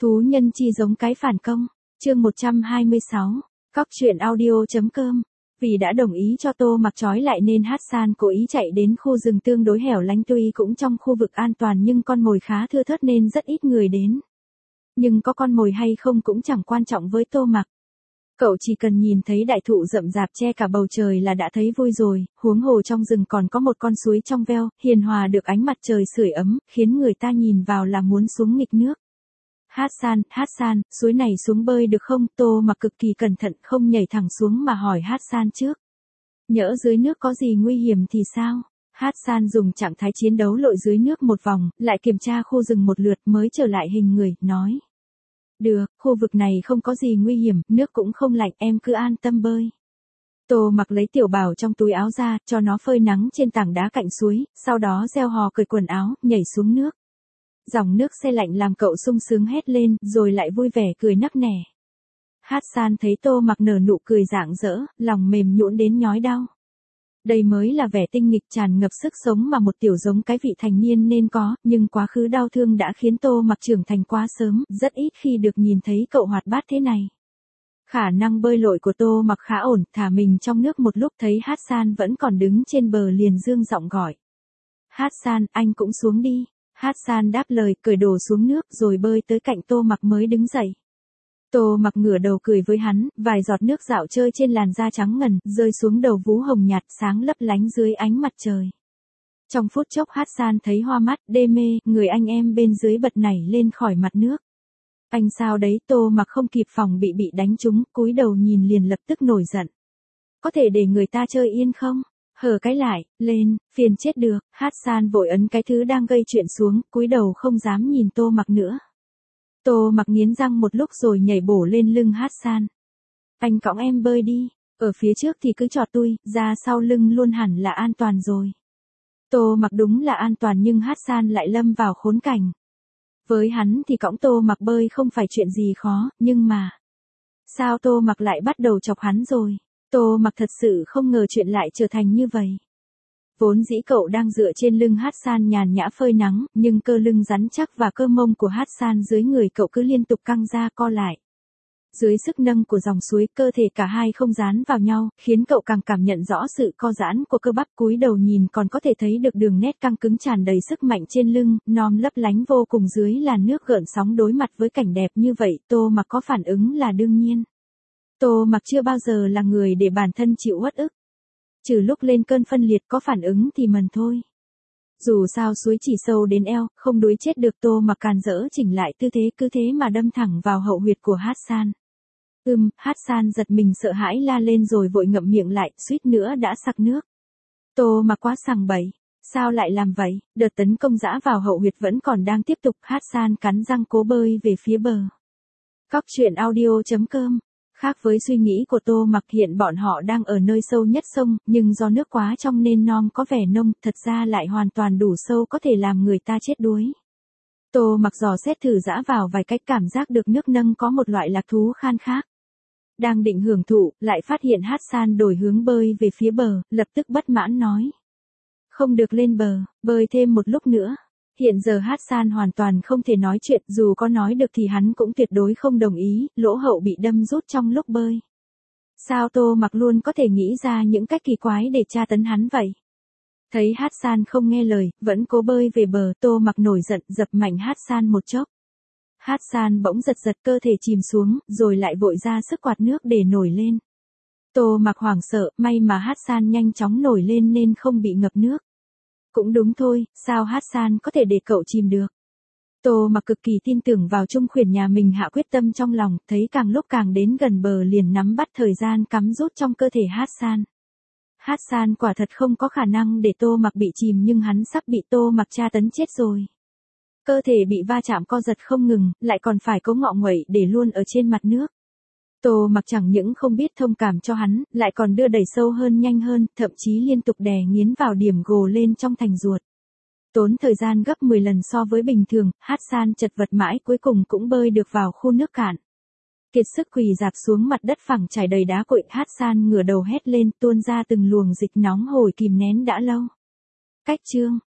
Thú nhân chi giống cái phản công, chương 126, Cóc truyện audio.com. Vì đã đồng ý cho Tô Mặc trói lại nên Hassan cố ý chạy đến khu rừng tương đối hẻo lánh, tuy cũng trong khu vực an toàn nhưng con mồi khá thưa thớt nên rất ít người đến. Nhưng có con mồi hay không cũng chẳng quan trọng với Tô Mặc. Cậu chỉ cần nhìn thấy đại thụ rậm rạp che cả bầu trời là đã thấy vui rồi, huống hồ trong rừng còn có một con suối trong veo, hiền hòa được ánh mặt trời sưởi ấm, khiến người ta nhìn vào là muốn xuống nghịch nước. Hassan, suối này xuống bơi được không? Tô Mặc cực kỳ cẩn thận không nhảy thẳng xuống mà hỏi Hassan trước. Nhỡ dưới nước có gì nguy hiểm thì sao? Hassan dùng trạng thái chiến đấu lội dưới nước một vòng, lại kiểm tra khu rừng một lượt mới trở lại hình người, nói. Được, khu vực này không có gì nguy hiểm, nước cũng không lạnh, em cứ an tâm bơi. Tô Mặc lấy tiểu bảo trong túi áo ra, cho nó phơi nắng trên tảng đá cạnh suối, sau đó reo hò cởi quần áo, nhảy xuống nước. Dòng nước se lạnh làm cậu sung sướng hét lên, rồi lại vui vẻ cười nắc nẻ. Hassan thấy Tô Mặc nở nụ cười rạng rỡ, lòng mềm nhũn đến nhói đau. Đây mới là vẻ tinh nghịch tràn ngập sức sống mà một tiểu giống cái vị thành niên nên có, nhưng quá khứ đau thương đã khiến Tô Mặc trưởng thành quá sớm, rất ít khi được nhìn thấy cậu hoạt bát thế này. Khả năng bơi lội của Tô Mặc khá ổn, thả mình trong nước một lúc thấy Hassan vẫn còn đứng trên bờ liền dương giọng gọi. Hassan, anh cũng xuống đi. Hassan đáp lời, cởi đồ xuống nước rồi bơi tới cạnh Tô Mặc mới đứng dậy. Tô Mặc ngửa đầu cười với hắn, vài giọt nước dạo chơi trên làn da trắng ngần, rơi xuống đầu vú hồng nhạt sáng lấp lánh dưới ánh mặt trời. Trong phút chốc Hassan thấy hoa mắt, đê mê, người anh em bên dưới bật nảy lên khỏi mặt nước. Anh sao đấy? Tô Mặc không kịp phòng bị đánh trúng, cúi đầu nhìn liền lập tức nổi giận. Có thể để người ta chơi yên không? Hở cái lại, lên, phiền chết được. Hassan vội ấn cái thứ đang gây chuyện xuống, cúi đầu không dám nhìn Tô Mặc nữa. Tô Mặc nghiến răng một lúc rồi nhảy bổ lên lưng Hassan. Anh cõng em bơi đi, ở phía trước thì cứ chọt tui, ra sau lưng luôn hẳn là an toàn rồi. Tô Mặc đúng là an toàn nhưng Hassan lại lâm vào khốn cảnh. Với hắn thì cõng Tô Mặc bơi không phải chuyện gì khó, nhưng mà... Sao Tô Mặc lại bắt đầu chọc hắn rồi? Tô Mặc thật sự không ngờ chuyện lại trở thành như vậy. Vốn dĩ cậu đang dựa trên lưng Hassan nhàn nhã phơi nắng, nhưng cơ lưng rắn chắc và cơ mông của Hassan dưới người cậu cứ liên tục căng ra co lại. Dưới sức nâng của dòng suối, cơ thể cả hai không dán vào nhau, khiến cậu càng cảm nhận rõ sự co giãn của cơ bắp. Cúi đầu nhìn còn có thể thấy được đường nét căng cứng tràn đầy sức mạnh trên lưng, non lấp lánh vô cùng dưới làn nước gợn sóng. Đối mặt với cảnh đẹp như vậy, Tô Mặc có phản ứng là đương nhiên. Tô Mặc chưa bao giờ là người để bản thân chịu uất ức. Trừ lúc lên cơn phân liệt có phản ứng thì mần thôi. Dù sao suối chỉ sâu đến eo, không đuối chết được. Tô Mặc càn rỡ chỉnh lại tư thế, cứ thế mà đâm thẳng vào hậu huyệt của Hassan. Hassan giật mình sợ hãi la lên rồi vội ngậm miệng lại, suýt nữa đã sặc nước. Tô Mặc quá sằng bậy. Sao lại làm vậy? Đợt tấn công dã vào hậu huyệt vẫn còn đang tiếp tục. Hassan cắn răng cố bơi về phía bờ. Cóc truyện audio.com. Khác với suy nghĩ của Tô Mặc, hiện bọn họ đang ở nơi sâu nhất sông, nhưng do nước quá trong nên non có vẻ nông, thật ra lại hoàn toàn đủ sâu có thể làm người ta chết đuối. Tô Mặc dò xét thử dã vào vài cách, cảm giác được nước nâng có một loại lạc thú khan khác. Đang định hưởng thụ, lại phát hiện Hassan đổi hướng bơi về phía bờ, lập tức bất mãn nói. Không được lên bờ, bơi thêm một lúc nữa. Hiện giờ Hassan hoàn toàn không thể nói chuyện, dù có nói được thì hắn cũng tuyệt đối không đồng ý, lỗ hậu bị đâm rút trong lúc bơi. Sao Tô Mặc luôn có thể nghĩ ra những cách kỳ quái để tra tấn hắn vậy? Thấy Hassan không nghe lời, vẫn cố bơi về bờ, Tô Mặc nổi giận dập mạnh Hassan một chốc. Hassan bỗng giật cơ thể chìm xuống, rồi lại vội ra sức quạt nước để nổi lên. Tô Mặc hoảng sợ, may mà Hassan nhanh chóng nổi lên nên không bị ngập nước. Cũng đúng thôi, sao Hassan có thể để cậu chìm được? Tô Mặc cực kỳ tin tưởng vào Trung Khuyển nhà mình, hạ quyết tâm trong lòng, thấy càng lúc càng đến gần bờ liền nắm bắt thời gian cắm rút trong cơ thể Hassan. Hassan quả thật không có khả năng để Tô Mặc bị chìm nhưng hắn sắp bị Tô Mặc tra tấn chết rồi. Cơ thể bị va chạm co giật không ngừng, lại còn phải cố ngọ nguậy để luôn ở trên mặt nước. Tô Mặc chẳng những không biết thông cảm cho hắn, lại còn đưa đẩy sâu hơn nhanh hơn, thậm chí liên tục đè nghiến vào điểm gồ lên trong thành ruột. Tốn thời gian gấp 10 lần so với bình thường, Hassan chật vật mãi cuối cùng cũng bơi được vào khu nước cạn. Kiệt sức quỳ dạp xuống mặt đất phẳng trải đầy đá cội, Hassan ngửa đầu hét lên, tuôn ra từng luồng dịch nóng hổi kìm nén đã lâu. Cách chương